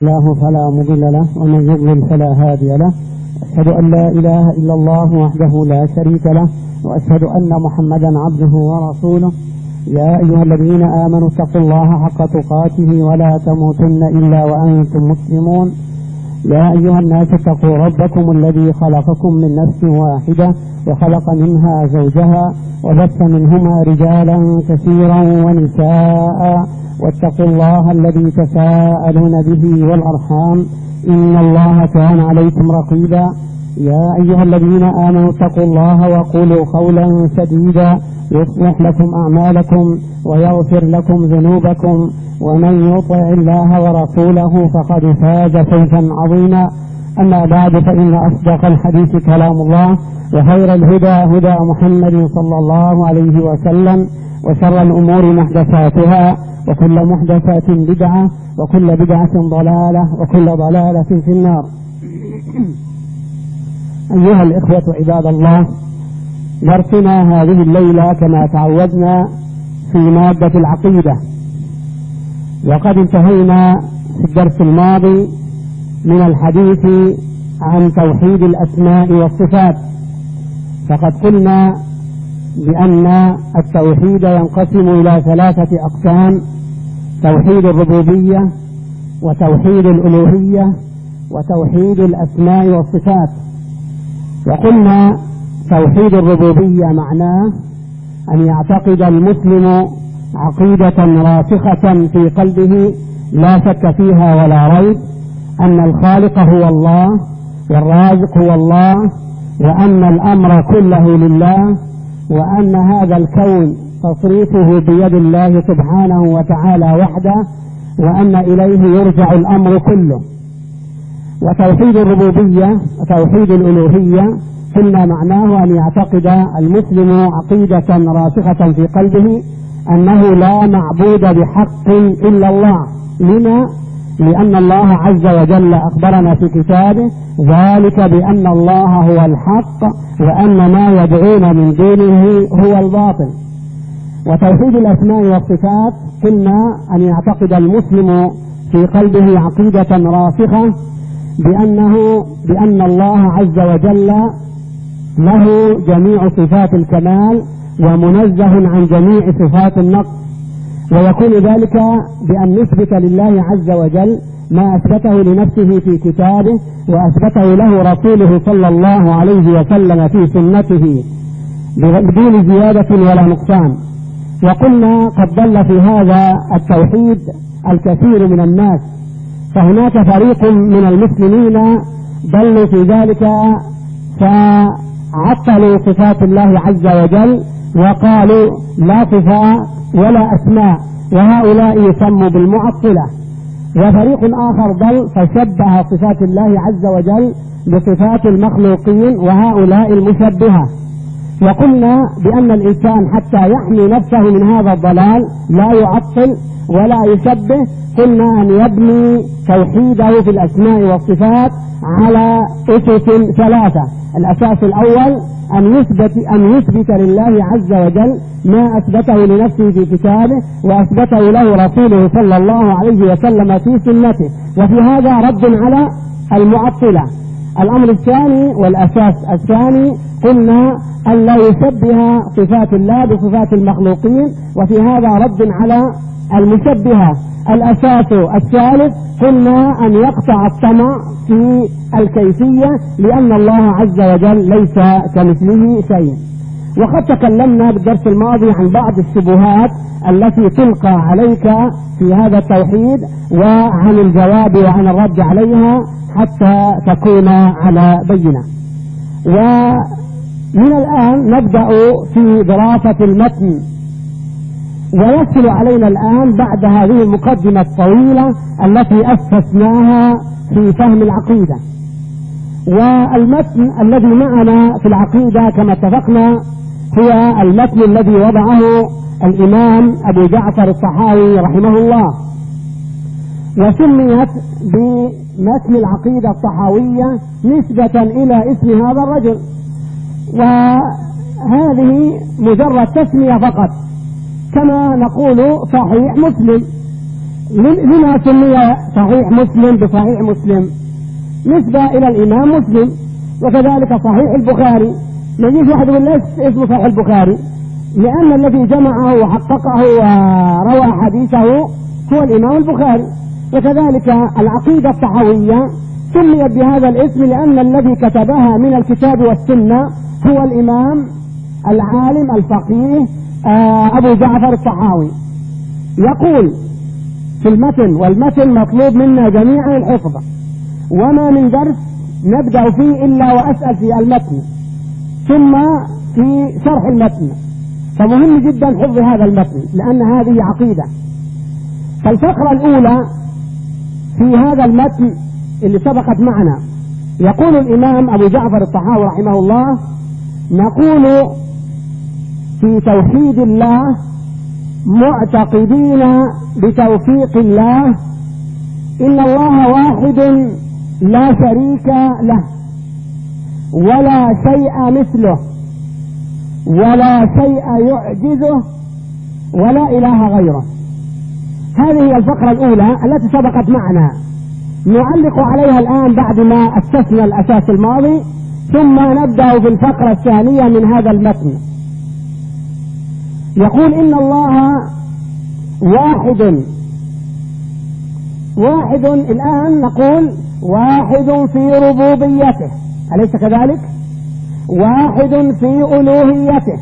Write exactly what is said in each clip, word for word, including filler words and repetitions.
الله فلا مضل له ومن يضلل فلا هادي له. أشهد أن لا إله إلا الله وحده لا شريك له، وأشهد أن محمدا عبده ورسوله. يا أيها الذين آمنوا اتقوا الله حق تقاته ولا تموتن إلا وأنتم مسلمون. يا أيها الناس اتقوا ربكم الذي خلقكم من نفس واحدة وخلق منها زوجها وبث منهما رجالا كثيرا ونساء، واتقوا الله الذي تساءلون به والأرحام إن الله كان عليكم رقيبا. يا أيها الذين آمنوا اتقوا الله وقولوا قولا سديدا يصلح لكم أعمالكم ويغفر لكم ذنوبكم، ومن يطع الله ورسوله فقد فاز فوزا عظيما. أما بعد، فإن أصدق الحديث كلام الله، وخير الهدى هدى محمد صلى الله عليه وسلم، وشر الأمور محدثاتها، وكل محدثات بدعة، وكل بدعة ضلالة، وكل ضلالة في النار. أيها الإخوة عباد الله، درسنا هذه الليلة كما تعودنا في مادة العقيدة، وقد انتهينا في الدرس الماضي من الحديث عن توحيد الأسماء والصفات. فقد قلنا بأن التوحيد ينقسم إلى ثلاثة أقسام: توحيد الربوبية، وتوحيد الألوهية، وتوحيد الأسماء والصفات. وقلنا توحيد الربوبية معناه أن يعتقد المسلم عقيدة راسخة في قلبه لا شك فيها ولا ريب أن الخالق هو الله، والرازق هو الله، وأن الأمر كله لله، وأن هذا الكون تصريفه بيد الله سبحانه وتعالى وحده، وأن إليه يرجع الأمر كله. وتوحيد الربوبية وتوحيد الألوهية قلنا معناه أن يعتقد المسلم عقيدة راسخة في قلبه أنه لا معبود بحق إلا الله. لما؟ لأن الله عز وجل أخبرنا في كتابه ذلك بأن الله هو الحق، وأن ما يدعون من دونه هو الباطل. وتوحيد الأسماء والصفات قلنا أن يعتقد المسلم في قلبه عقيدة راسخة بأنه بأن الله عز وجل له جميع صفات الكمال ومنزه عن جميع صفات النقص، ويكون ذلك بأن نثبت لله عز وجل ما أثبته لنفسه في كتابه وأثبته له رسوله صلى الله عليه وسلم في سنته بدون زيادة ولا نقصان. وقلنا قد ضل في هذا التوحيد الكثير من الناس، فهناك فريق من المسلمين ضلوا في ذلك فعطلوا صفات الله عز وجل وقالوا لا صفات ولا أسماء، وهؤلاء يسموا بالمعطلة. وفريق آخر ضل فشبه صفات الله عز وجل بصفات المخلوقين، وهؤلاء المشبهة. وقلنا بأن الإنسان حتى يحمي نفسه من هذا الضلال لا يعطل ولا يشبه. قلنا أن يبني توحيده في الأسماء والصفات على أسس ثلاثة. الأساس الأول أن يثبت أن يثبت لله عز وجل ما أثبته لنفسه في كتابه وأثبته له رسوله صلى الله عليه وسلم في سنته، وفي هذا رد على المعطلة. الأمر الثاني والأساس الثاني قلنا أن لا يشبه صفات الله بصفات المخلوقين، وفي هذا رد على المشبهة. الأساس الثالث قلنا أن يقطع الطمع في الكيفية، لأن الله عز وجل ليس كمثله شيء. وقد تكلمنا بالدرس الماضي عن بعض الشبهات التي تلقى عليك في هذا التوحيد، وعن الجواب وعن الرد عليها حتى تكون على بينة. ومن الآن نبدأ في دراسة المتن، ويسهل علينا الآن بعد هذه المقدمة الطويلة التي أسسناها في فهم العقيدة. والمتن الذي معنا في العقيدة كما اتفقنا هو المتن الذي وضعه الإمام أبو جعفر الطحاوي رحمه الله، وسميت بمتن العقيدة الطحاوية نسبة إلى اسم هذا الرجل، وهذه مجرد تسمية فقط، كما نقول صحيح مسلم. لما سمي صحيح مسلم بصحيح مسلم؟ نسبة إلى الإمام مسلم. وكذلك صحيح البخاري، ما يجيش واحد يقول ليش اسمه صحيح البخاري؟ لأن الذي جمعه وحققه وروى حديثه هو الإمام البخاري. وكذلك العقيدة الطحاوية سميت بهذا الاسم لأن الذي كتبها من الكتاب والسنة هو الإمام العالم الفقيه أبو جعفر الطحاوي. يقول في المتن، والمتن مطلوب منا جميعا الحفظ، وما من درس نبدأ فيه إلا وأسأل في المتن ثم في شرح المتن، فمهم جدا حفظ هذا المتن لأن هذه عقيدة. فالفقرة الأولى في هذا المتن اللي سبقت معنا يقول الإمام أبو جعفر الطحاوي رحمه الله: نقول في توحيد الله معتقدين بتوفيق الله إن الله واحد لا شريك له ولا شيء مثله ولا شيء يعجزه ولا إله غيره. هذه هي الفقرة الأولى التي سبقت معنا، نعلق عليها الآن بعد ما أسسنا الأساس الماضي، ثم نبدأ في الفقرة الثانية من هذا المتن. يقول إن الله واحد واحد الآن نقول واحد في ربوبيته، أليس كذلك؟ واحد في ألوهيته،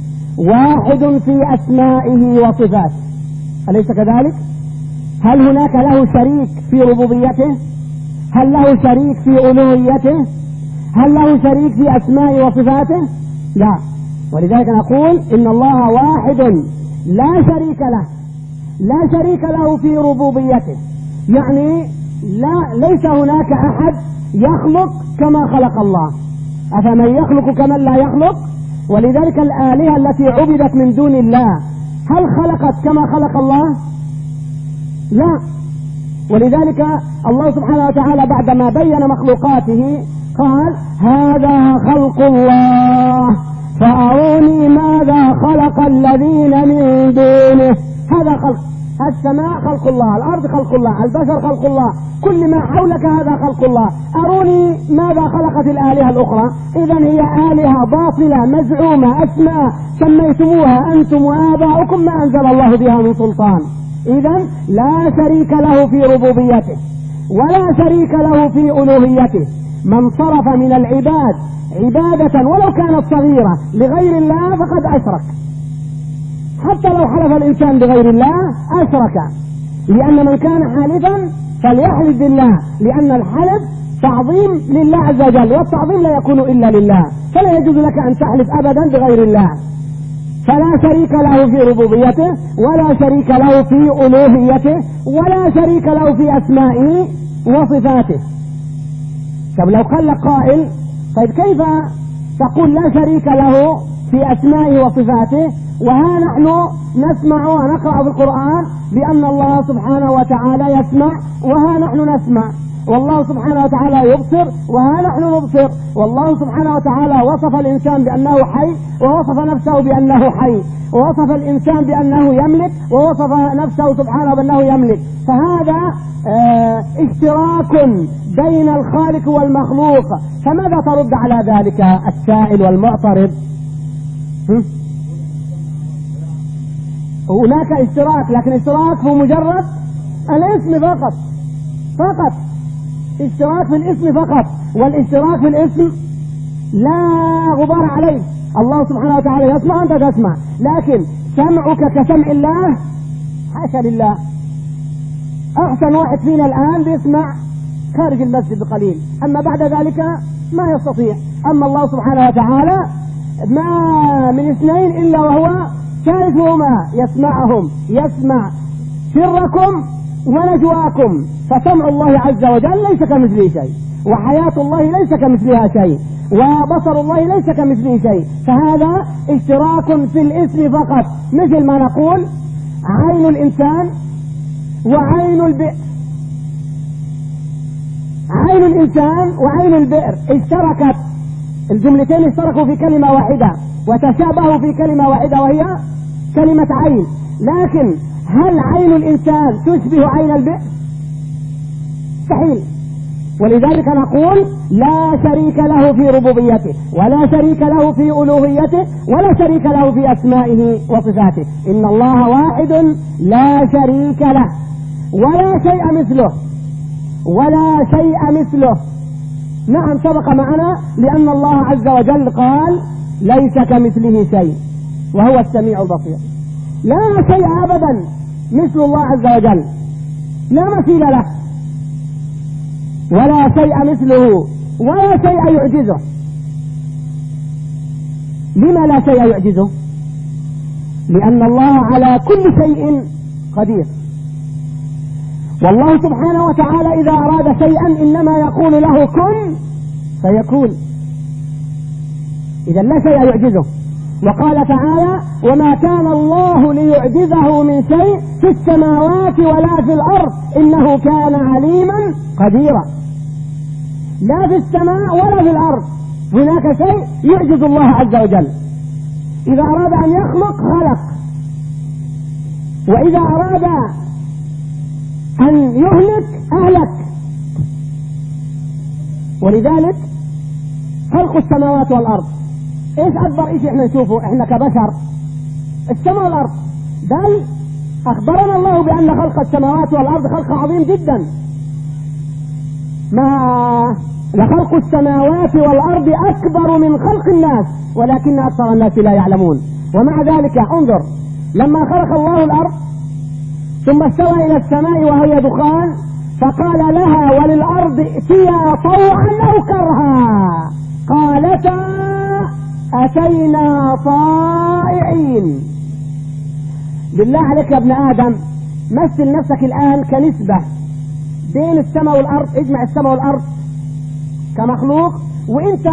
واحد في أسمائه وصفاته، أليس كذلك؟ هل هناك له شريك في ربوبيته؟ هل له شريك في ألوهيته؟ هل له شريك في أسمائه وصفاته؟ لا. ولذلك نقول إن الله واحد لا شريك له، لا شريك له في ربوبيته، يعني لا ليس هناك أحد يخلق كما خلق الله. أفمن يخلق كمن لا يخلق؟ ولذلك الآلهة التي عبدت من دون الله هل خلقت كما خلق الله؟ لا. ولذلك الله سبحانه وتعالى بعدما بين مخلوقاته قال: هذا خلق الله فأروني ماذا خلق الذين من دونه. هذا خلق السماء، خلق الله، الأرض خلق الله، البشر خلق الله، كل ما حولك هذا خلق الله. أروني ماذا خلقت الآلهة الأخرى. إذن هي آلهة باطلة مزعومة، أسماء سميتموها أنتم وآباؤكم ما أنزل الله بها من سلطان. إذن لا شريك له في ربوبيته ولا شريك له في ألوهيته. من صرف من العباد عبادة ولو كانت صغيرة لغير الله فقد أشرك. حتى لو حلف الإنسان بغير الله أشرك، لأن من كان حالفا فليحلف بالله، لأن الحلف تعظيم لله عز وجل، والتعظيم لا يكون إلا لله، فلا يجوز لك أن تحلف أبدا بغير الله. فلا شريك له في ربوبيته ولا شريك له في ألوهيته ولا شريك له في أسمائه وصفاته. طب لو قال لك قائل: طيب كيف تقول لا شريك له في أسمائه وصفاته وها نحن نسمع ونقرأ في القرآن بأن الله سبحانه وتعالى يسمع وها نحن نسمع، والله سبحانه وتعالى يبصر وها نحن نبصر، والله سبحانه وتعالى وصف الإنسان بأنه حي ووصف نفسه بأنه حي، ووصف الإنسان بأنه يملك ووصف نفسه سبحانه بأنه يملك. فهذا اه اشتراك بين الخالق والمخلوق. فماذا ترد على ذلك السائل والمعترض؟ هناك اشتراك، لكن اشتراك هو مجرد الاسم فقط فقط اشتراك في الاسم فقط، والاشتراك في الاسم لا غبار عليه. الله سبحانه وتعالى يسمع أنت تسمع، لكن سمعك كسمع الله حاشا لله. أحسن واحد فينا الآن بيسمع خارج المسجد بقليل، أما بعد ذلك ما يستطيع. أما الله سبحانه وتعالى ما من اثنين إلا وهو ثالثهما يسمعهم، يسمع سركم ونجواكم. فسمع الله عز وجل ليس كمثله شيء، وحياة الله ليس كمثلها شيء، وبصر الله ليس كمثله شيء. فهذا اشتراك في الاسم فقط، مثل ما نقول عين الإنسان وعين البئر، عين الإنسان وعين البئر اشتركت، الجملتين اشتركوا في كلمة واحدة وتشابهوا في كلمة واحدة وهي كلمة عين، لكن هل عين الإنسان تشبه عين البئر؟ مستحيل. ولذلك نقول لا شريك له في ربوبيته، ولا شريك له في ألوهيته، ولا شريك له في أسمائه وصفاته. إن الله واحد لا شريك له، ولا شيء مثله، ولا شيء مثله. نعم سبق معنا لأن الله عز وجل قال ليس كمثله شيء وهو السميع البصير. لا شيء أبدا مثل الله عز وجل، لا مثيل له، ولا شيء مثله، ولا شيء يعجزه. لما لا شيء يعجزه؟ لأن الله على كل شيء قدير. والله سبحانه وتعالى إذا أراد شيئا إنما يقول له كن فيكون. إذا لا شيء يعجزه. وقال تعالى وما كان الله ليعجزه من شيء في السماوات ولا في الأرض إنه كان عليما قديرا. لا في السماء ولا في الأرض هناك شيء يعجز الله عز وجل. إذا أراد أن يخلق خلق، وإذا أراد أن يهلك أهلك. ولذلك خلق السماوات والأرض إيش أكبر إيش إحنا نشوفه إحنا كبشر؟ السماء والأرض. بل أخبرنا الله بأن خلق السماوات والأرض خلق عظيم جدا. ما لخلق السماوات والأرض أكبر من خلق الناس ولكن أكثر الناس لا يعلمون. ومع ذلك انظر لما خلق الله الأرض ثم استوى إلى السماء وهي دخان فقال لها وللأرض ائتيا طوعا أو كرها قالتا أتينا طائعين. بالله عليك يا ابن آدم مثل نفسك الآن كنسبة بين السماء والأرض. اجمع السماء والأرض كمخلوق وانت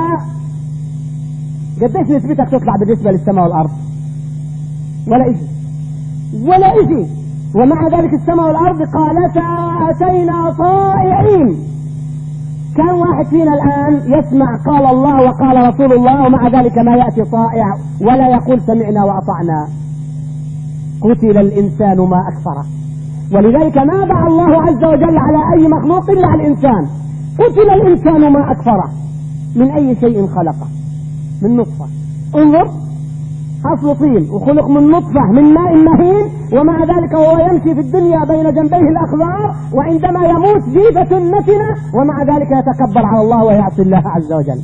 قديش نسبتك تطلع بالنسبة للسماء والأرض؟ ولا إشي ولا إشي. ومع ذلك السماء والأرض قالتا أتينا طائعين. كم واحد فينا الآن يسمع قال الله وقال رسول الله ومع ذلك ما يأتي طائع ولا يقول سمعنا وأطعنا؟ قتل الإنسان ما أكفره. ولذلك ما دعا الله عز وجل على أي مخلوق إلا على الإنسان. قتل الإنسان ما أكفره. من أي شيء خلقه؟ من نطفة. انظر أصل طين وخلق من نطفة من ماء مهين ومع ذلك وهو يمشي في الدنيا بين جنبيه الأخضار وعندما يموت جيفة نتنة ومع ذلك يتكبر على الله ويعصي الله عز وجل.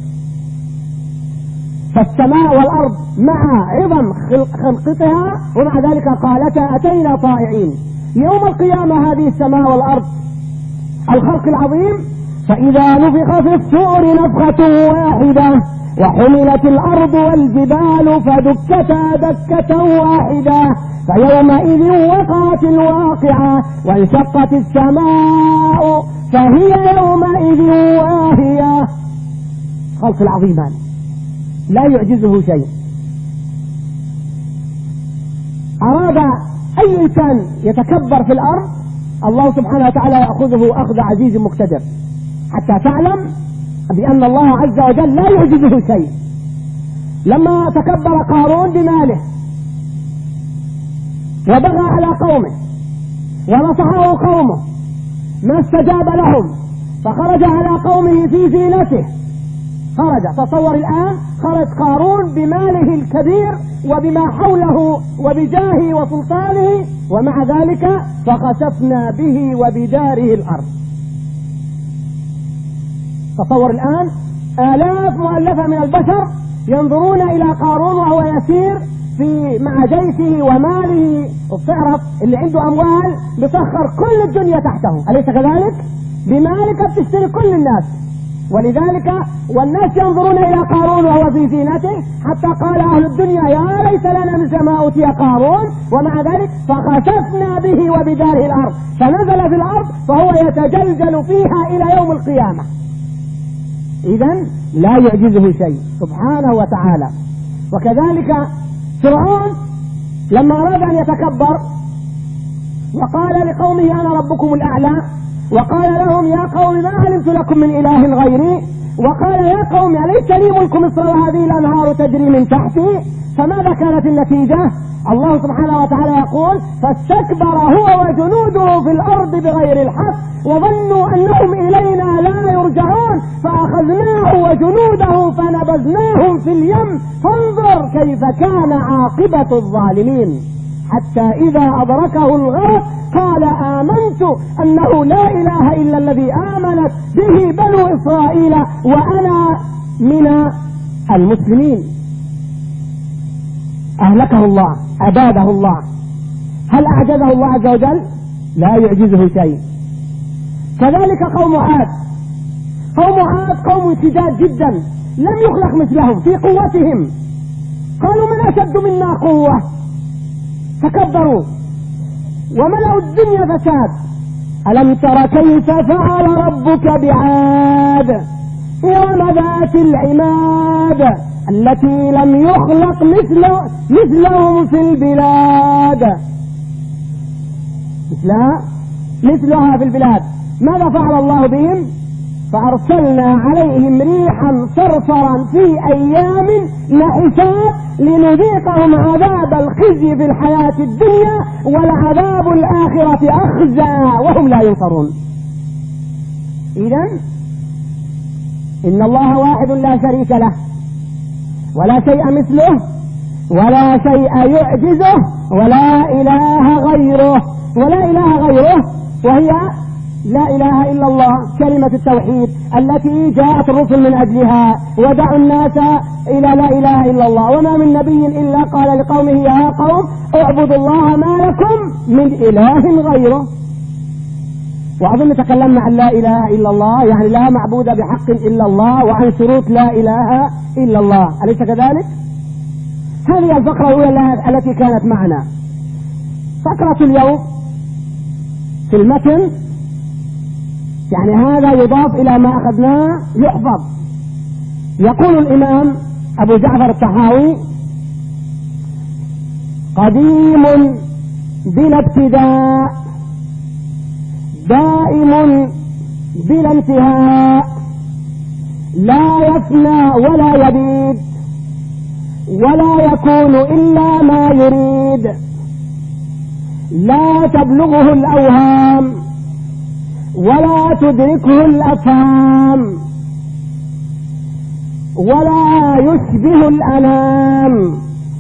فالسماء والأرض مع عظم خلقتها ومع ذلك قالتا أتينا طائعين. يوم القيامة هذه السماء والأرض الخلق العظيم فإذا نفخ في الصور نفخة واحدة وحملت الأرض والجبال فدكتا دكة واحدة فيومئذ وقعت الواقعة وانشقت السماء فهي يومئذ واهية. خلق العظيمان لا يعجزه شيء. أراد أي إنسان يتكبر في الأرض الله سبحانه وتعالى يأخذه أخذ عزيز مقتدر حتى تعلم بأن الله عز وجل لا يعجزه شيء. لما تكبر قارون بماله وبغى على قومه ونصحه قومه ما استجاب لهم فخرج على قومه في زينته. خرج تصور الآن خرج قارون بماله الكبير وبما حوله وبجاهه وسلطانه ومع ذلك فخسفنا به وبداره الأرض. تصور الآن آلاف مؤلفة من البشر ينظرون إلى قارون وهو يسير في مع جيشه وماله. وبتعرف اللي عنده أموال بسخر كل الدنيا تحته أليس كذلك؟ بمالك بتشتري كل الناس. ولذلك والناس ينظرون إلى قارون وهو في زينته حتى قال أهل الدنيا يا ليس لنا مثل ما أوتي قارون ومع ذلك فخسفنا به وبداره الأرض فنزل في الأرض فهو يتجلجل فيها إلى يوم القيامة. إذن لا يعجزه شيء سبحانه وتعالى. وكذلك فرعون لما أراد أن يتكبر وقال لقومه أنا ربكم الأعلى وقال لهم يا قوم ما علمت لكم من إله غيري وقال يا قوم أليس لي ملك مصر وهذه الأنهار تجري من تحتي فماذا كانت النتيجة؟ الله سبحانه وتعالى يقول فاستكبر هو وجنوده في الأرض بغير الحق وظنوا أنهم إلينا لا يرجعون فأخذناه وجنوده فنبذناهم في اليم فانظر كيف كان عاقبة الظالمين حتى إذا أدركه الغرق قال آمنت أنه لا إله إلا الذي آمنت به بنو إسرائيل وأنا من المسلمين. أهلكه الله، أباده الله. هل أعجزه الله عز وجل؟ لا يعجزه شيء. كذلك قوم عاد، قوم عاد قوم شداد جدا لم يخلق مثلهم في قوتهم، قالوا من أشد منا قوة، تكبروا وملأوا الدنيا فساد. ألم تر كيف فعل ربك بعاد إرم ذات العماد التي لم يخلق مثل مثلهم في البلاد، مثلها مثلها في البلاد. ماذا فعل الله بهم؟ فأرسلنا عليهم ريحا صرصرا في أيام نحسات لنذيقهم عذاب الخزي في الحياة الدنيا والعذاب الآخرة أخزى وهم لا ينصرون. إذن إن الله واحد لا شريك له ولا شيء مثله ولا شيء يعجزه ولا إله غيره، ولا إله غيره وهي لا إله إلا الله، كلمة التوحيد التي جاءت الرسل من أجلها ودعوا الناس إلى لا إله إلا الله. وما من نبي إلا قال لقومه يا قوم اعبدوا الله ما لكم من إله غيره. وأظن تكلمنا عن لا إله إلا الله، يعني لا معبود بحق إلا الله، وعن شروط لا إله إلا الله، أليس كذلك؟ هذه الفقرة الأولى التي كانت معنا. فقرة اليوم في المتن، يعني هذا يضاف إلى ما أخذناه يحفظ. يقول الإمام أبو جعفر الطحاوي قديم بلا ابتداء دائم بلا انتهاء لا يفنى ولا يبيد ولا يكون إلا ما يريد لا تبلغه الأوهام ولا تدركه الأفهام ولا يشبه الأنام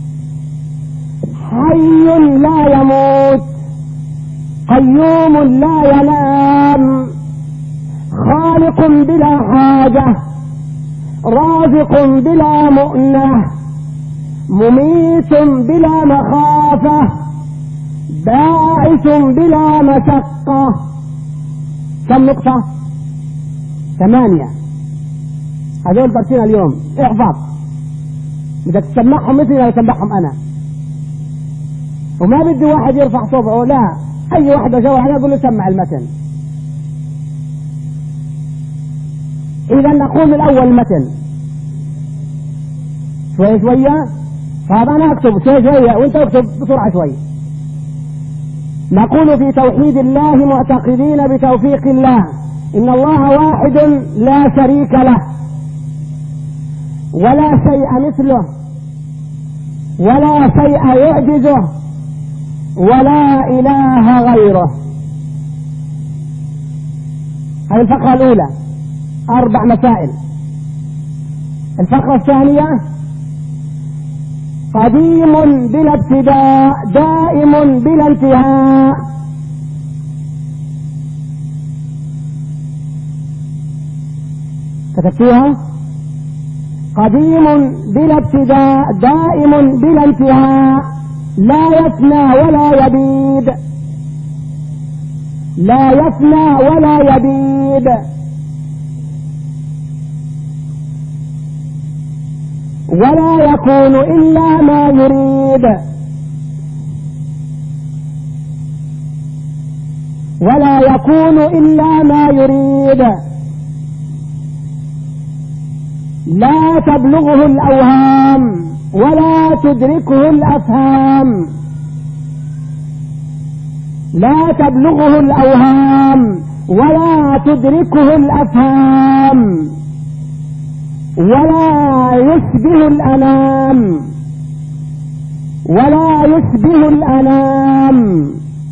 حي لا يموت قيوم لا ينام خالق بلا حاجة رازق بلا مؤنة مميت بلا مخافة باعث بلا مشقة. كم نقطة؟ ثمانية. هذول درسنا اليوم احفظ، بدك تسمعهم مثل ما اسمعهم انا، وما بدي واحد يرفع صبعه، لا، اي واحد اجاوب عليه اقول له سمع المتن. اذا نقول الاول المتن شوي شوية. طب انا اكتب شوي شوية وانت اكتب بسرعة شوي. نقول في توحيد الله معتقدين بتوفيق الله إن الله واحد لا شريك له ولا شيء مثله ولا شيء يعجزه ولا إله غيره. هذه الفقرة الأولى، أربع مسائل. الفقرة الثانية قديم بلا ابتداء دائم بلا انتهاء كتبتوها؟ قديم بلا ابتداء دائم بلا انتهاء لا يفنى ولا يبيد لا يفنى ولا يبيد ولا يكون إلا ما يريد ولا يكون إلا ما يريد لا تبلغه الأوهام ولا تدركه الأفهام لا تبلغه الأوهام ولا تدركه الأفهام ولا يشبه الأنام ولا يشبه الأنام.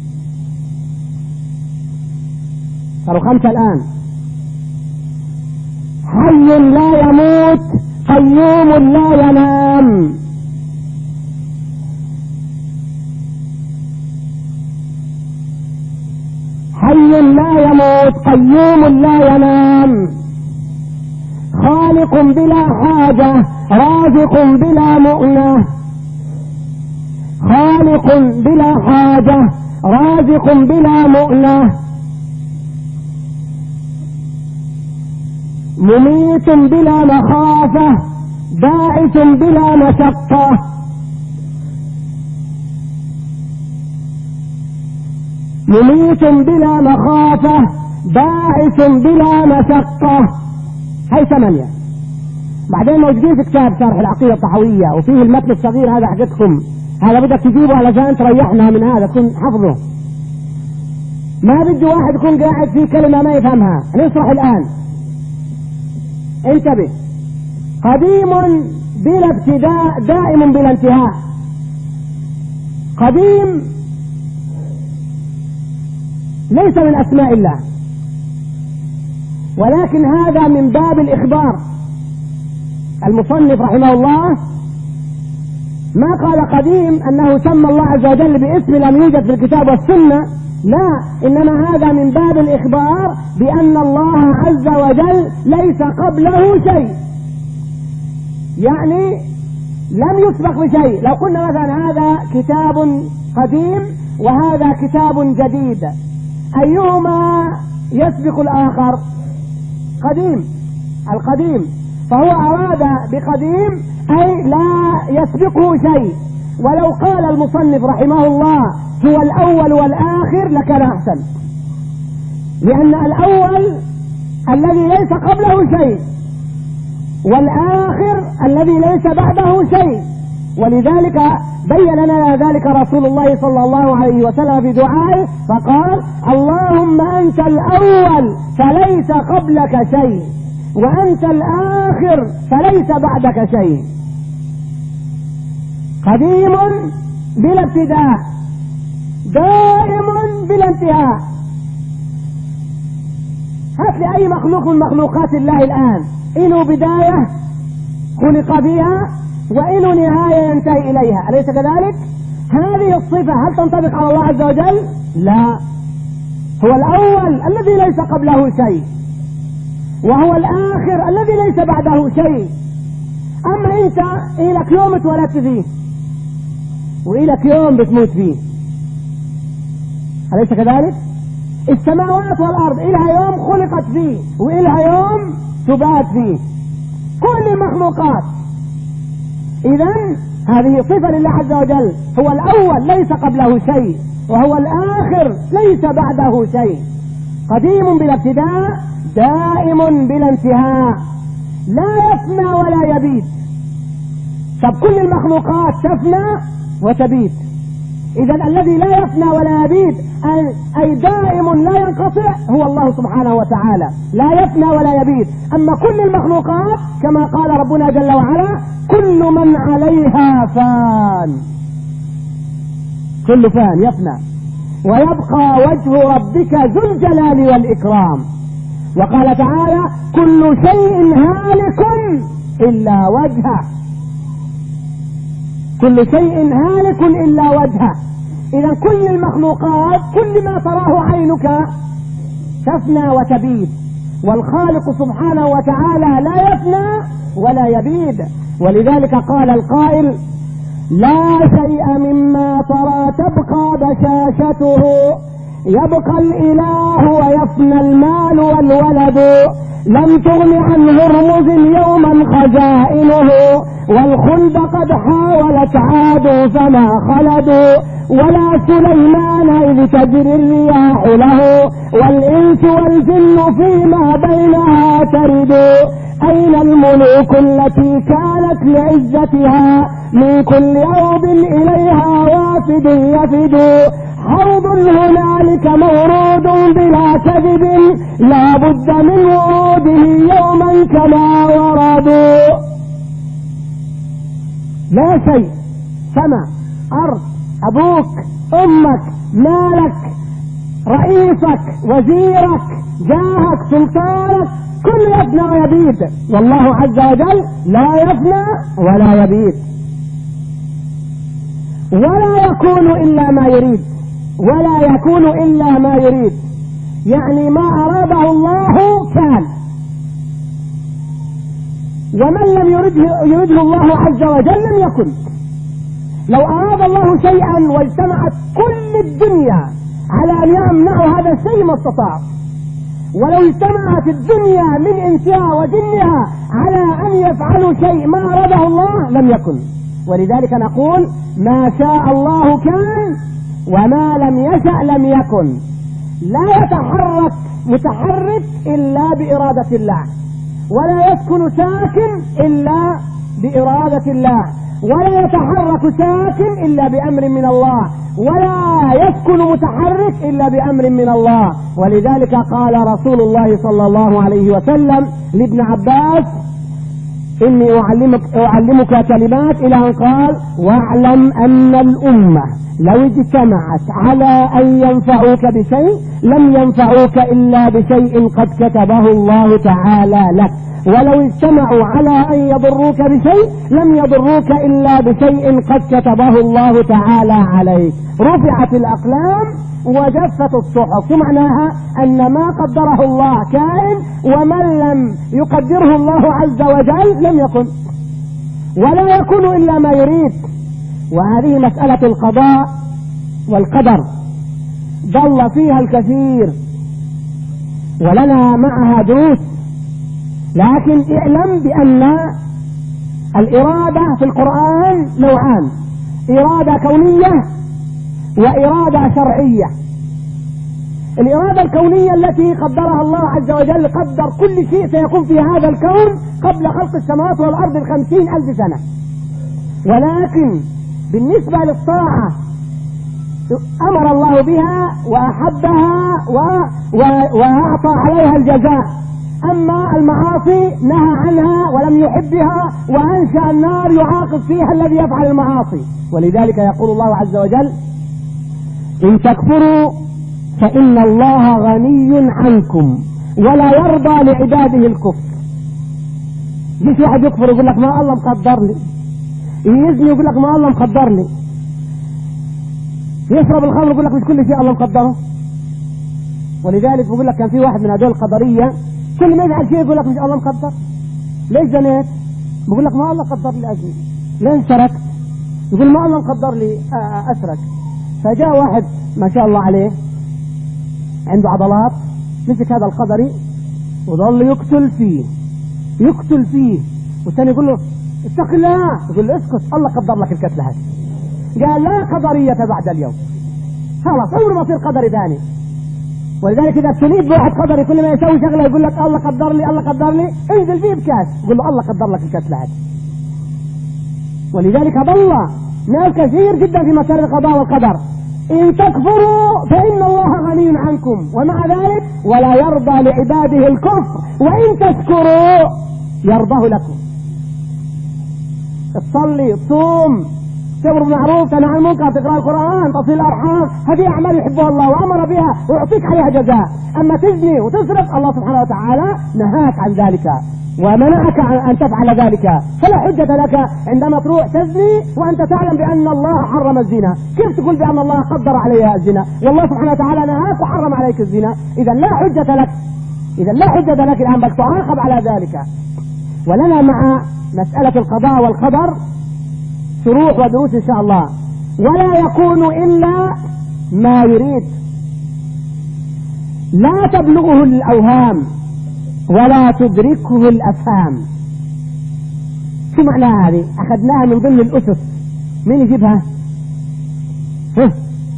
صاروا خمسة الآن. حي لا يموت قيوم لا ينام. حي لا يموت قيوم لا ينام. خالق بلا حاجة رازق بلا مؤنة. خالق بلا حاجة رازق بلا مؤنة. مميت بلا مخافة باعث بلا مشقة. مميت بلا مخافة باعث بلا مشقة. هاي ثمانية. بعدين موجودين في كتاب شرح العقيدة الطحوية وفيه المتن الصغير هذا حقتكم، هذا بدك تجيبه علشان تريحنا من هذا تكون حفظه. ما بدي واحد يكون قاعد في كلمة ما يفهمها. نشرح الآن. انتبه. قديم بلا ابتداء دائم بلا انتهاء. قديم ليس من أسماء الله، ولكن هذا من باب الإخبار. المصنف رحمه الله ما قال قديم أنه سمى الله عز وجل باسم لم يوجد في الكتاب والسنة، لا، إنما هذا من باب الإخبار بأن الله عز وجل ليس قبله شيء، يعني لم يسبق بشيء. لو قلنا مثلا هذا كتاب قديم وهذا كتاب جديد، أيهما يسبق الآخر؟ قديم، القديم. فهو أراد بقديم أي لا يسبقه شيء. ولو قال المصنف رحمه الله هو الأول والآخر لكان أحسن، لأن الأول الذي ليس قبله شيء والآخر الذي ليس بعده شيء. ولذلك بين لنا ذلك رسول الله صلى الله عليه وسلم في دعائه فقال: اللهم أنت الأول فليس قبلك شيء، وأنت الآخر فليس بعدك شيء. قديم بلا ابتداء دائم بلا انتهاء. هات لي أي مخلوق من مخلوقات الله الآن إنه بداية خلق فيها وإنه نهاية ينتهي إليها، أليس كذلك؟ هذه الصفة هل تنطبق على الله عز وجل؟ لا. هو الأول الذي ليس قبله شيء، وهو الآخر الذي ليس بعده شيء. أما أنت إلك يوم اتولدت فيه وإلك يوم بتموت فيه، أليس كذلك؟ السماوات والأرض إلها يوم خلقت فيه وإلها يوم تبات فيه، كل المخلوقات. إذن هذه صفة لله عز وجل، هو الأول ليس قبله شيء، وهو الآخر ليس بعده شيء. قديم بلا ابتداء دائم بلا انتهاء، لا يفنى ولا يبيد. طب كل المخلوقات تفنى وتبيد، إذن الذي لا يفنى ولا يبيد أي دائم لا ينقطع هو الله سبحانه وتعالى، لا يفنى ولا يبيد. أما كل المخلوقات كما قال ربنا جل وعلا: كل من عليها فان، كل فان يفنى، ويبقى وجه ربك ذو الجلال والإكرام. وقال تعالى: كل شيء هالك إلا وجهه، كل شيء هالك إلا وجهه. إذا كل المخلوقات كل ما تراه عينك تفنى وتبيد، والخالق سبحانه وتعالى لا يفنى ولا يبيد. ولذلك قال القائل: لا شيء مما ترى تبقى بشاشته، يبقى الإله ويفنى المال والولد، لم تغن عن هرمز يوما خزائنه، والخلد قد حاولت عاد فما خلدوا، ولا سليمان إذ تجري الرياح له، والإنس والجن فيما بينها ترد. أين الملوك التي كانت لعزتها من كل أرض إليها وافد يفد، حوض هنالك مورود بلا كذب، لا بد من وروده يوما كما وردوا. لا شيء سما أرض، أبوك، أمك، مالك، رئيسك، وزيرك، جاهك، سلطانك، كل يفنى ويبيد، والله عز وجل لا يفنى ولا يبيد، ولا يكون إلا ما يريد، ولا يكون إلا ما يريد، يعني ما أراده الله كان، ومن لم يرده, يرده الله عز وجل لم يكن. لو أراد الله شيئا واجتمعت كل الدنيا على أن يمنعوا هذا الشيء ما استطاعوا، ولو اجتمعت الدنيا من إنسها وجنها على أن يفعلوا شيء ما أراده الله لم يكن. ولذلك نقول ما شاء الله كان وما لم يشأ لم يكن. لا يتحرك متحرك إلا بإرادة الله، ولا يسكن ساكن إلا بإرادة الله، ولا يتحرك ساكن إلا بأمر من الله، ولا يسكن متحرك إلا بأمر من الله. ولذلك قال رسول الله صلى الله عليه وسلم لابن عباس إني أعلمك, أعلمك كلمات، إلى أن قال واعلم أن الأمة لو اجتمعت على أن ينفعوك بشيء لم ينفعوك إلا بشيء قد كتبه الله تعالى لك، ولو اجتمعوا على أن يضروك بشيء لم يضروك إلا بشيء قد كتبه الله تعالى عليك. رفعت الأقلام وجفت الصحف، معناها أن ما قدره الله كائن، ومن لم يقدره الله عز وجل لم يكن، ولا يكون إلا ما يريد. وهذه مسألة القضاء والقدر ضل فيها الكثير ولنا معها دروس، لكن اعلم بأن الإرادة في القرآن نوعان: إرادة كونية وإرادة شرعية. الإرادة الكونية التي قدرها الله عز وجل، قدر كل شيء سيكون في هذا الكون قبل خلق السماوات والأرض بخمسين ألف سنة. ولكن بالنسبة للطاعة أمر الله بها وأحبها و... و... وأعطى عليها الجزاء. أما المعاصي نهى عنها ولم يحبها، وأنشأ النار يعاقب فيها الذي يفعل المعاصي. ولذلك يقول الله عز وجل إن تكفروا فإن الله غني عنكم ولا يرضى لعباده الكفر. مش واحد يكفر يقول لك ما الله مقدر لي، يزني يقول لك ما الله مقدر لي، يشرب الخمر يقول لك مش كل شيء الله مقدره. ولذلك بقول لك كان في واحد من هذول القدرية كل ما يفعل شيء يقول لك مش الله مقدر. ليش زنيت؟ بقول لك ما الله قدر لي أزني. لين سرقت؟ يقول ما الله مقدر لي أسرق. فجاء واحد ما شاء الله عليه عنده عضلات، مسك هذا القدري وظل يقتل فيه يقتل فيه والثاني يقول له اتق الله، يقول له اسكت الله قدر لك القتل هذه. قال لا قدرية بعد اليوم، خلاص عمره ما يصير قدري ثاني. ولذلك اذا ابتليت بواحد قدري كل ما يسوي شغله يقول لك الله قدر لي الله قدر لي، انزل فيه بكاس يقول له الله قدر لك القتل هذه. ولذلك ضل ناس كثير جدا في مسائل القضاء والقدر. إن تكفروا فإن الله غني عنكم، ومع ذلك ولا يرضى لعباده الكفر، وإن تشكروا يرضاه لكم. تصلي، تصوم، تأمر بالمعروف، تنهى عن المنكر، تقرأ القرآن، تصل الأرحام، هذه أعمال يحبها الله وأمر بها ويعطيك عليها جزاء. أما تزني وتسرق الله سبحانه وتعالى نهاك عن ذلك ومنعك أن تفعل ذلك، فلا حجة لك عندما تروح تزني وأنت تعلم بأن الله حرم الزنا. كيف تقول بأن الله قدر عليها الزنا والله سبحانه وتعالى نهاك وحرم عليك الزنا؟ إذا لا حجة لك، إذا لا حجة لك الآن بك تعاقب على ذلك. ولنا مع مسألة القضاء والقدر شروح ودروس إن شاء الله. ولا يكون إلا ما يريد، لا تبلغه الأوهام ولا تدركه الأفهام. شو معنى هذه؟ أخذناها من ضمن الأسس. مين يجيبها؟ ها؟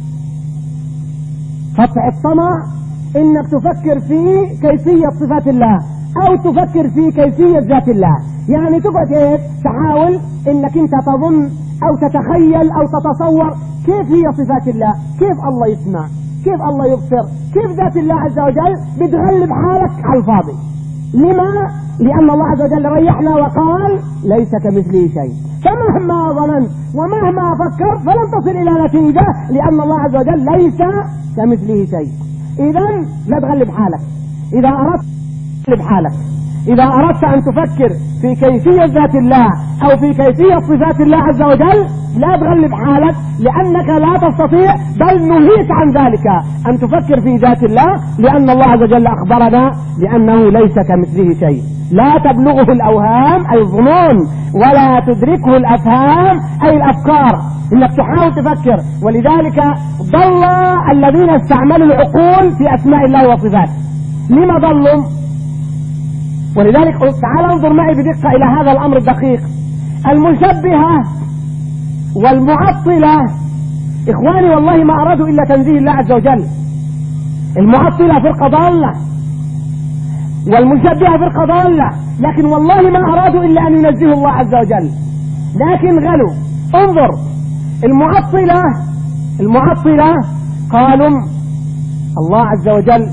قطع الطمع إنك تفكر في كيفية صفات الله أو تفكر في كيفية ذات الله. يعني تقعد ايه تحاول انك انت تظن او تتخيل او تتصور كيف هي صفات الله، كيف الله يسمع، كيف الله يبصر، كيف ذات الله عز وجل، بتغلب حالك على الفاضي. لما؟ لأن الله عز وجل ريحنا وقال ليس كمثله شيء، فمهما ظننت ومهما فكرت فلن تصل إلى نتيجة، لأن الله عز وجل ليس كمثله شيء. إذن لا تغلب حالك، إذا أردت تغلب حالك، إذا أردت أن تفكر في كيفية ذات الله أو في كيفية صفات الله عز وجل لا تغلب حالك، لأنك لا تستطيع، بل نهيت عن ذلك أن تفكر في ذات الله، لأن الله عز وجل أخبرنا بأنه ليس كمثله شيء. لا تبلغه الأوهام أي الظنون، ولا تدركه الأفهام أي الأفكار، إنك تحاول تفكر. ولذلك ضل الذين استعملوا العقول في أسماء الله وصفاته. لما ضلوا؟ ولذلك تعال انظر معي بدقة إلى هذا الأمر الدقيق. المشبهة والمعطلة إخواني والله ما أرادوا إلا تنزيه الله عز وجل. المعطلة فرقة ضالة والمشبهة فرقة ضالة، لكن والله ما أرادوا إلا أن ينزهوا الله عز وجل، لكن غلوا. انظر المعطلة المعطلة قالوا الله عز وجل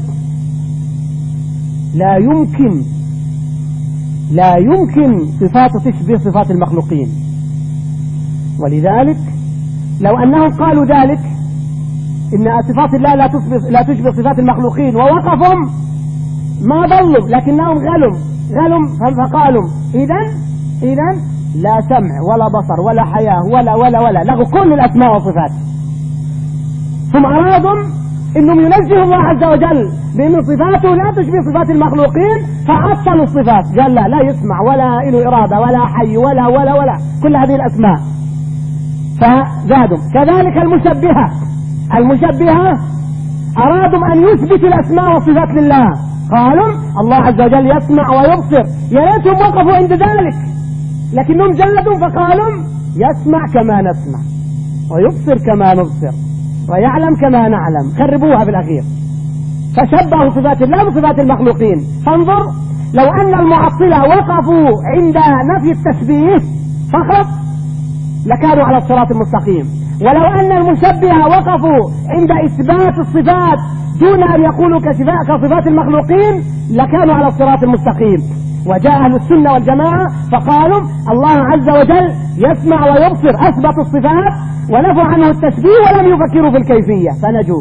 لا يمكن لا يمكن صفاته تشبه صفات المخلوقين، ولذلك لو أنهم قالوا ذلك إن صفات الله لا تشبه, لا تشبه صفات المخلوقين ووقفوا ما ضلوا، لكنهم غلوا غلوا فقالوا إذن إذن لا سمع ولا بصر ولا حياة ولا ولا ولا لغوا كل الأسماء والصفات. ثم أرادوا إنهم ينزهوا الله عز وجل بأن صفاته لا تشبه صفات المخلوقين، فعطلوا الصفات، قال لا لا يسمع ولا له إرادة ولا حي ولا ولا ولا كل هذه الأسماء، فزادوا. كذلك المشبهة المشبهة أرادوا أن يثبتوا الأسماء والصفات لله، قالوا الله عز وجل يسمع ويبصر، يا ريتهم وقفوا عند ذلك، لكنهم زادوا فقالوا يسمع كما نسمع ويبصر كما نبصر ويعلم كما نعلم، خربوها بالأخير، فشبهوا صفات الله بصفات المخلوقين. فانظر لو أن المعطلة وقفوا عند نفي التشبيه فقط لكانوا على الصراط المستقيم، ولو أن المشبهة وقفوا عند إثبات الصفات دون أن يقولوا كصفات المخلوقين لكانوا على الصراط المستقيم. وجاء أهل السنة والجماعة فقالوا الله عز وجل يسمع ويبصر، أثبتوا الصفات ونفوا عنه التشبيه ولم يفكروا في الكيفية فنجوا.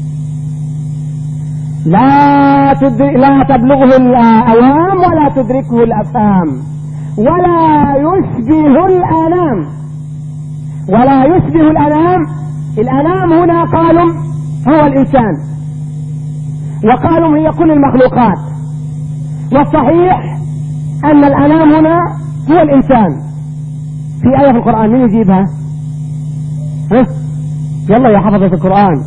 لا, لا تبلغه الأوهام ولا تدركه الأفهام ولا يشبه الأنام ولا يشبه الأنام. الأنام هنا قالوا هو الإنسان، وقالوا هي كل المخلوقات، والصحيح أن الأنام هنا هو الإنسان. في آية في القرآن من يجيبها؟ ها؟ يلا يا حفظة القرآن.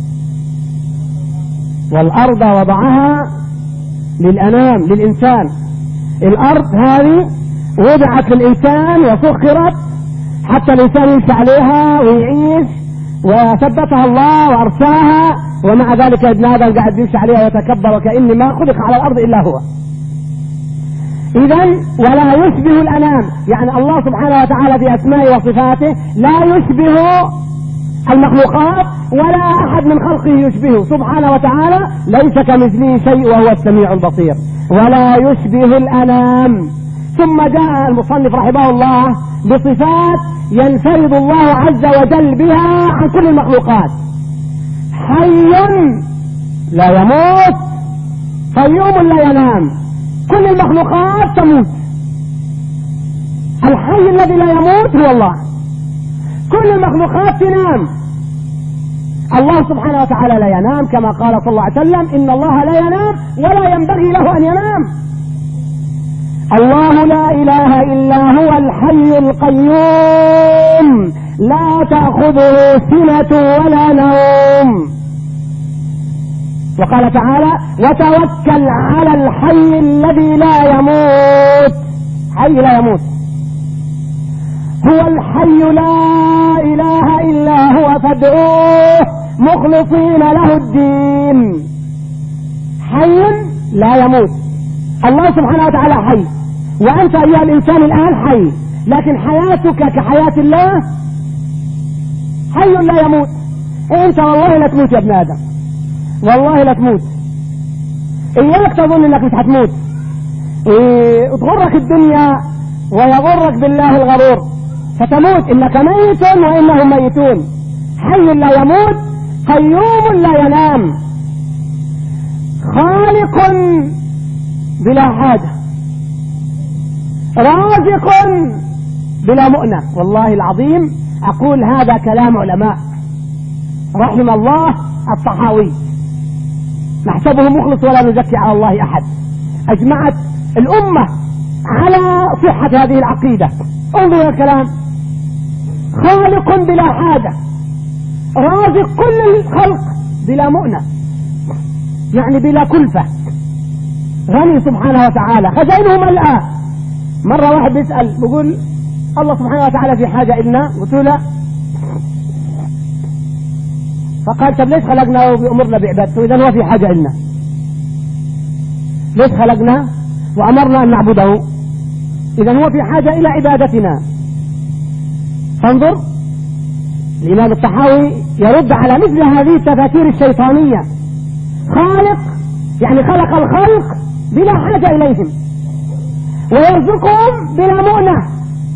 والأرض وضعها للأنام للإنسان. الأرض هذه وضعت للإنسان وسخرت حتى الإنسان يمشي عليها ويعيش، وثبتها الله وأرساها، ومع ذلك ابن آدم قاعد يمشي عليها ويتكبر وكأني ما خلق على الأرض إلا هو. إذن ولا يشبه الأنام، يعني الله سبحانه وتعالى في أسمائه وصفاته لا يشبه المخلوقات ولا أحد من خلقه يشبهه سبحانه وتعالى، ليس كمثله شيء وهو السميع البصير. ولا يشبه الأنام. ثم جاء المصنف رحمه الله بصفات ينفرد الله عز وجل بها عن كل المخلوقات. حي لا يموت، قيوم لا ينام. كل المخلوقات تموت، الحي الذي لا يموت هو الله. كل المخلوقات تنام، الله سبحانه وتعالى لا ينام، كما قال صلى الله عليه وسلم إن الله لا ينام ولا ينبغي له أن ينام. الله لا إله إلا هو الحي القيوم لا تأخذه سنة ولا نوم. وقال تعالى وتوكل على الحي الذي لا يموت. حي لا يموت، هو الحي لا إله إلا هو فادعوه مخلصين له الدين. حي لا يموت، الله سبحانه وتعالى حي، وأنت أيها الإنسان الآن حي، لكن حياتك كحياة الله. حي لا يموت، أنت والله لا تموت يا ابن آدم، والله لا تموت. إياك تظن أنك مش هتموت، وتغرك الدنيا ويغرك بالله الغرور فتموت. إنك ميت وإنهم ميتون، حي لا يموت قيوم لا ينام، خالق بلا حاجة، رازق بلا مؤنة. والله العظيم أقول هذا كلام علماء رحم الله الطحاوي، نحسبه مخلص ولا نزكي على الله أحد. أجمعت الأمة على صحة هذه العقيدة. انظروا الكلام، خالق بلا حاجة، رازق كل الخلق بلا مؤنة، يعني بلا كلفة، غني سبحانه وتعالى، خزائنه ملأى. مرة واحد بيسأل بيقول الله سبحانه وتعالى في حاجة إلنا؟ قلت له لا. فقال طب ليش خلقنا وأمرنا بعبادته إذا هو في حاجة إلنا؟ ليش خلقنا وأمرنا أن نعبده إذا هو في حاجة إلى عبادتنا؟ فانظر الإمام الطحاوي يرد على مثل هذه التفاتير الشيطانية. خالق يعني خلق الخلق بلا حاجة إليهم، ويرزقهم بلا مؤنة.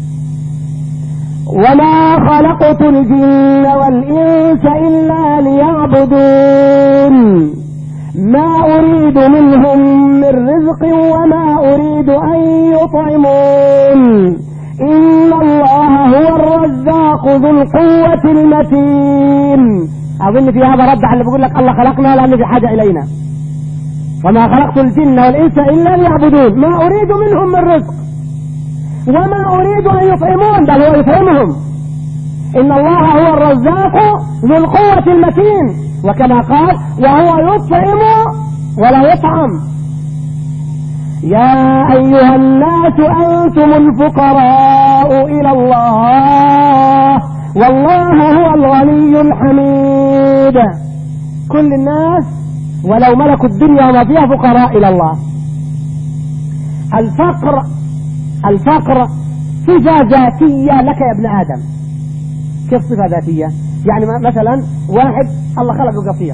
وما خلقت الجن والإنس إلا ليعبدون ما أريد منهم من رزق وما أريد أن يطعمون إن الله هو الرزاق ذو القوة المتين. أظن في هذا رد على اللي بيقول لك الله خلقنا لأنه في حاجة إلينا. وما خلقت الجن والإنس إلا ليعبدون ما أريد منهم من رزق وما أريد أن يطعمون، بل هو يطعمهم. إن الله هو الرزاق ذو القوة المتين، وكما قال وهو يطعم ولا يطعم. يا أيها الناس أنتم الفقراء إلى الله والله هو الغني الحميد. كل الناس ولو ملكوا الدنيا وما فيها فقراء إلى الله. الفقر الفقر صفة ذاتية لك يا ابن آدم. كيف صفة ذاتية؟ يعني مثلا واحد الله خلقه قصير،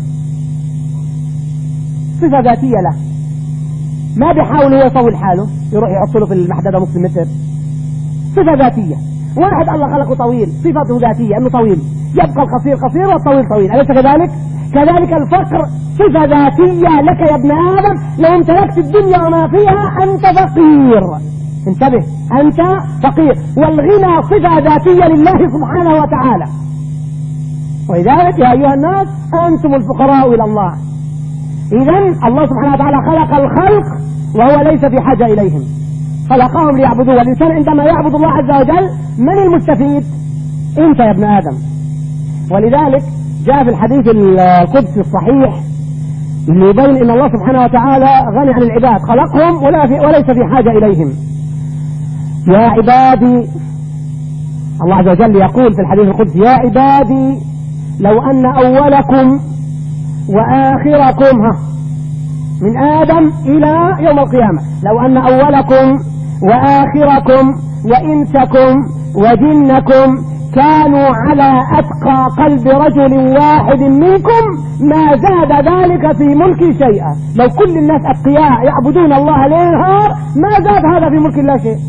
صفة ذاتية له، ما بيحاول هو يطول حاله يروح يحط له في المحددة نص متر، صفة ذاتية. واحد الله خلقه طويل، صفته ذاتية انه طويل، يبقى القصير قصير والطويل طويل، أليس كذلك؟ كذلك الفقر صفة ذاتية لك يا ابن آدم. لو امتلكت الدنيا وما فيها أنت فقير، انتبه أنت فقير. والغنى صفة ذاتية لله سبحانه وتعالى. ولذلك يا أيها الناس أنتم الفقراء إلى الله. إذن الله سبحانه وتعالى خلق الخلق وهو ليس في حاجة إليهم، خلقهم ليعبدوه. والإنسان عندما يعبد الله عز وجل من المستفيد؟ أنت يا ابن آدم. ولذلك جاء في الحديث القدسي الصحيح اللي يبين أن الله سبحانه وتعالى غني عن العباد، خلقهم ولا في وليس في حاجة إليهم. يا عبادي، الله عز وجل يقول في الحديث القدسي يا عبادي لو أن أولكم وآخركم ها من آدم إلى يوم القيامة، لو أن أولكم وآخركم وإنسكم وجنكم كانوا على أتقى قلب رجل واحد منكم ما زاد ذلك في ملكي شيئا. لو كل الناس أتقياء يعبدون الله ليل نهار ما زاد هذا في ملك الله شيء.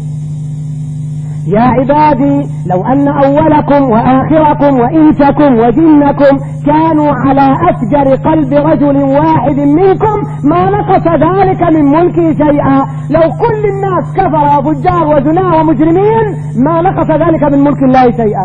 يا عبادي لو أن أولكم وآخركم وإنسكم وجنكم كانوا على أفجر قلب رجل واحد منكم ما نقص ذلك من ملكي شيئا. لو كل الناس كفر وفجار وزنا ومجرمين ما نقص ذلك من ملك الله شيئا.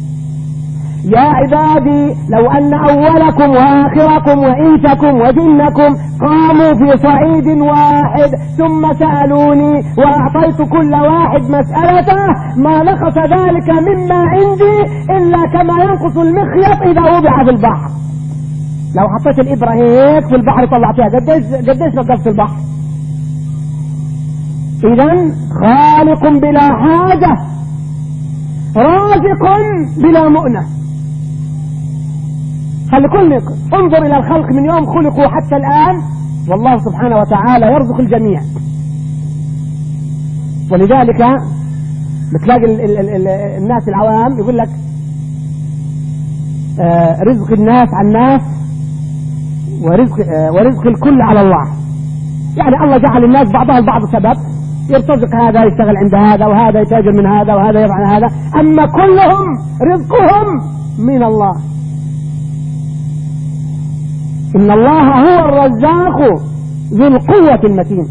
يا عبادي لو أن أولكم وآخركم وإنسكم وجنكم قاموا في صعيد واحد ثم سألوني وأعطيت كل واحد مسألته ما نقص ذلك مما عندي إلا كما ينقص المخيط إذا وضع في البحر. لو حطيت الإبرة هيك في البحر طلعتها قديش قديش نقصت البحر؟ إذن خالق بلا حاجة، رازق بلا مؤنة. فلكل انظر إلى الخلق من يوم خلقوا حتى الآن والله سبحانه وتعالى يرزق الجميع. ولذلك بتلاقي ال ال ال الناس العوام يقول لك آه رزق الناس على الناس ورزق, آه ورزق الكل على الله. يعني الله جعل الناس بعضها البعض سبب يرتزق هذا يشتغل عند هذا وهذا يتاجر من هذا وهذا يفعل هذا، أما كلهم رزقهم من الله. إن الله هو الرزاق ذو القوة المتين.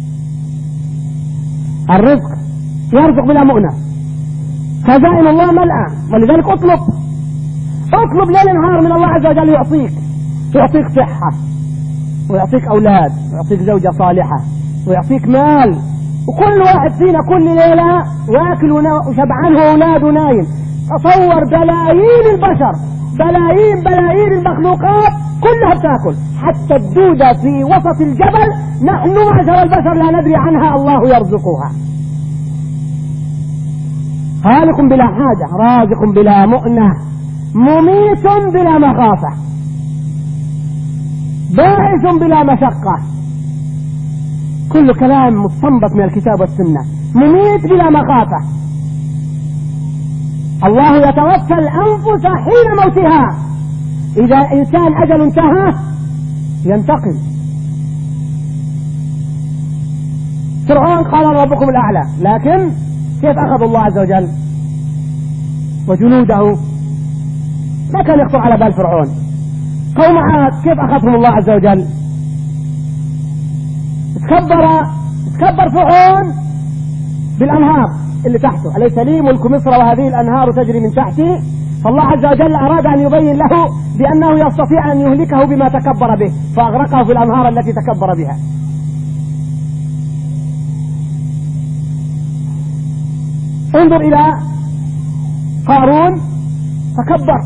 الرزق يرزق بلا مؤنة، خزائن الله ملأى، ولذلك اطلب اطلب ليل نهار من الله عز وجل يعطيك، يعطيك صحة ويعطيك أولاد ويعطيك زوجة صالحة ويعطيك مال. وكل واحد فينا كل ليلة واكل وشبعان وأولاد ونايم. تصور بلايين البشر، بلايين بلايين المخلوقات كلها بتاكل، حتى الدودة في وسط الجبل نحن معشر البشر لا ندري عنها، الله يرزقها. خالق بلا حاجة، رازق بلا مؤنة، مميت بلا مخافة، باعث بلا مشقة. كل كلام مستنبط من الكتاب والسنة. مميت بلا مخافة. الله يتوفى الأنفس حين موتها، إذا إنسان أجل انتهى ينتقل. فرعون قال ربكم الأعلى، لكن كيف أخذ الله عز وجل وجنوده؟ ما كان يخطر على بال فرعون. قوم عاد كيف أخذهم الله عز وجل؟ تكبر تكبر فرعون بالأنهار اللي تحته. أليس لي ملك مصر وهذه الأنهار تجري من تحتي؟ فالله عز وجل أراد أن يبين له بأنه يستطيع أن يهلكه بما تكبر به، فأغرقه في الأنهار التي تكبر بها. انظر إلى قارون، تكبر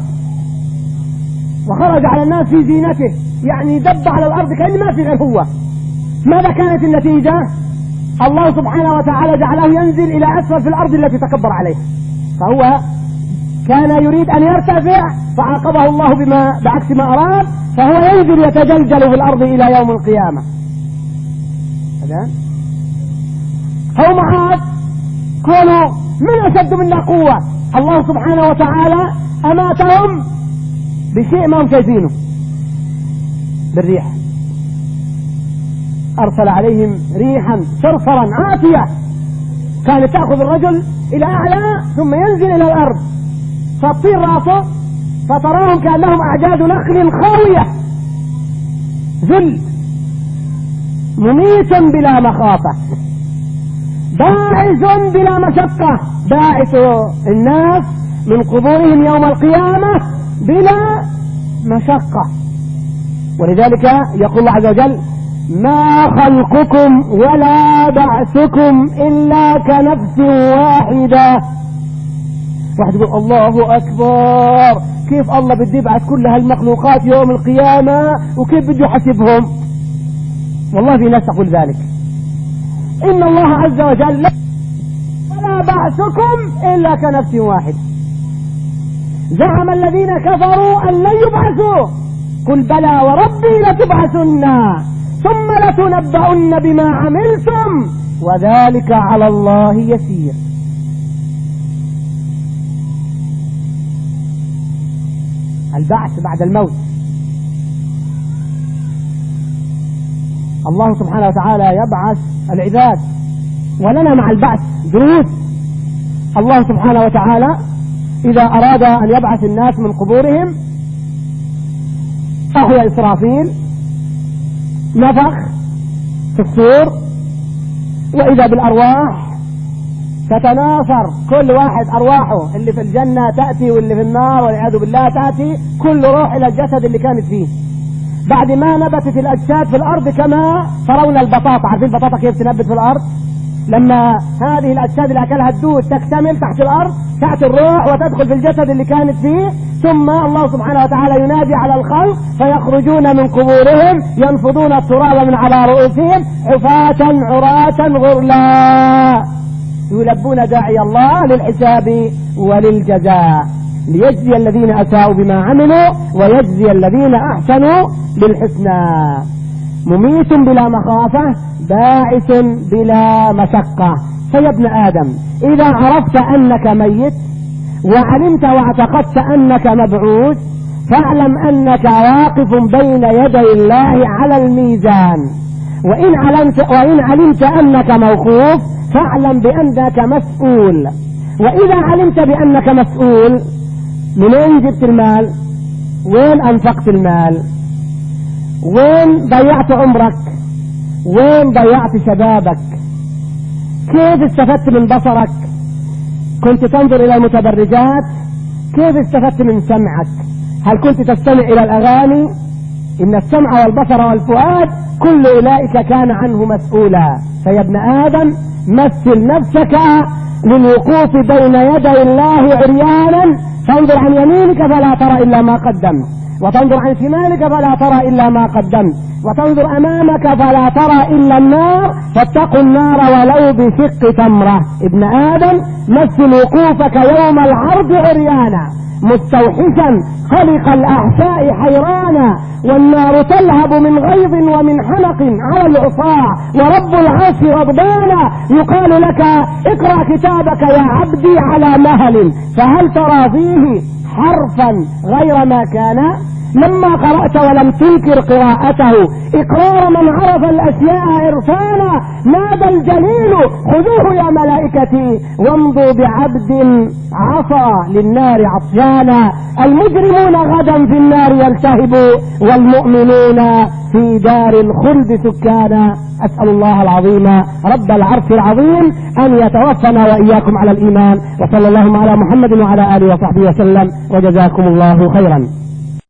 وخرج على الناس في زينته، يعني دب على الأرض كأن ما في غير هو. ماذا كانت النتيجة؟ الله سبحانه وتعالى جعله ينزل إلى أسفل في الأرض التي تكبر عليها. فهو كان يريد أن يرتفع فعاقبه الله بما بعكس ما أراد، فهو ينزل يتجلجل في الأرض إلى يوم القيامة. قوم عاد قالوا من أشد منا قوة؟ الله سبحانه وتعالى أماتهم بشيء ما هم شايفينه، بالريح. أرسل عليهم ريحا صرصرا عاتية كانت تأخذ الرجل إلى أعلى ثم ينزل إلى الأرض، فتطير راسه فتراهم كأنهم أعجاز نخل خاوية. ذل، مميت بلا مخافة، باعث بلا مشقة، باعث الناس من قبورهم يوم القيامة بلا مشقة. ولذلك يقول الله عز وجل ما خلقكم ولا بعثكم إلا كنفس واحدة. واحد يقول الله أكبر، كيف الله بده يبعث كل هالمخلوقات يوم القيامة وكيف بده يحاسبهم؟ والله في ناس تقول ذلك. إن الله عز وجل ولا بعثكم إلا كنفس واحدة. زعم الذين كفروا أن لن يبعثوا، قل بلى وربي لتبعثن ثم لتنبؤن بما عملتم وذلك على الله يسير. البعث بعد الموت. الله سبحانه وتعالى يبعث العباد، ولنا مع البعث دروس. الله سبحانه وتعالى إذا أراد أن يبعث الناس من قبورهم أحيا إسرافيل، نفخ في الصور، وإذا بالأرواح تتناثر، كل واحد أرواحه اللي في الجنة تأتي واللي في النار والعياذ بالله تأتي، كل روح إلى الجسد اللي كانت فيه. بعد ما نبتت الأجساد في الأرض كما ترون البطاطا، عارفين البطاطا كيف تنبت في الأرض؟ لما هذه الأجساد اللي أكلها الدود تكتمل تحت الأرض تأتي الروح وتدخل في الجسد اللي كانت فيه، ثم الله سبحانه وتعالى ينادي على الخلق فيخرجون من قبورهم ينفضون التراب من على رؤوسهم حفاة عراة غرلا يلبون داعي الله للحساب وللجزاء ليجزي الذين أساءوا بما عملوا ويجزي الذين أحسنوا بالحسنى. مميت بلا مخافة، باعث بلا مشقة. فيا ابن آدم إذا عرفت أنك ميت وعلمت واعتقدت أنك مبعوث فاعلم أنك واقف بين يدي الله على الميزان، وإن علمت, وإن علمت أنك موقوف فاعلم بأنك مسؤول. وإذا علمت بأنك مسؤول، منين جبت المال؟ وين أنفقت المال؟ وين ضيعت عمرك؟ وين ضيعت شبابك؟ كيف استفدت من بصرك؟ كنت تنظر إلى المتبرجات؟ كيف استفدت من سمعك؟ هل كنت تستمع إلى الأغاني؟ إن السمع والبصر والفؤاد كل أولئك كان عنه مسؤولا. فيا ابن آدم مثل نفسك للوقوف بين يدي الله عريانا، تنظر عن يمينك فلا ترى إلا ما قدمت، وتنظر عن شمالك فلا ترى إلا ما قدمت، وتنظر أمامك فلا ترى إلا النار، فاتقوا النار ولو بشق تمرة. ابن آدم مثل وقوفك يوم العرض عريانا مستوحشا خلق الأحشاء حيرانا، والنار تلهب من غيظ ومن حنق على العصاة، ورب العرش غضبانا. يقال لك اقرأ كتابك يا عبدي على مهل، فهل ترى فيه حرفا غير ما كان؟ لما قرأت ولم تنكر قراءته إقرار من عرف الأشياء عرفانا، نادى الجليل خذوه يا ملائكتي وامضوا بعبد عصى للنار عصيانا. المجرمون غدا في النار يلتهبوا، والمؤمنون في دار الخلد سكانا. أسأل الله العظيم رب العرش العظيم أن يتوفنا وإياكم على الإيمان، وصلى اللهم على محمد وعلى آله وصحبه وسلم، وجزاكم الله خيرا.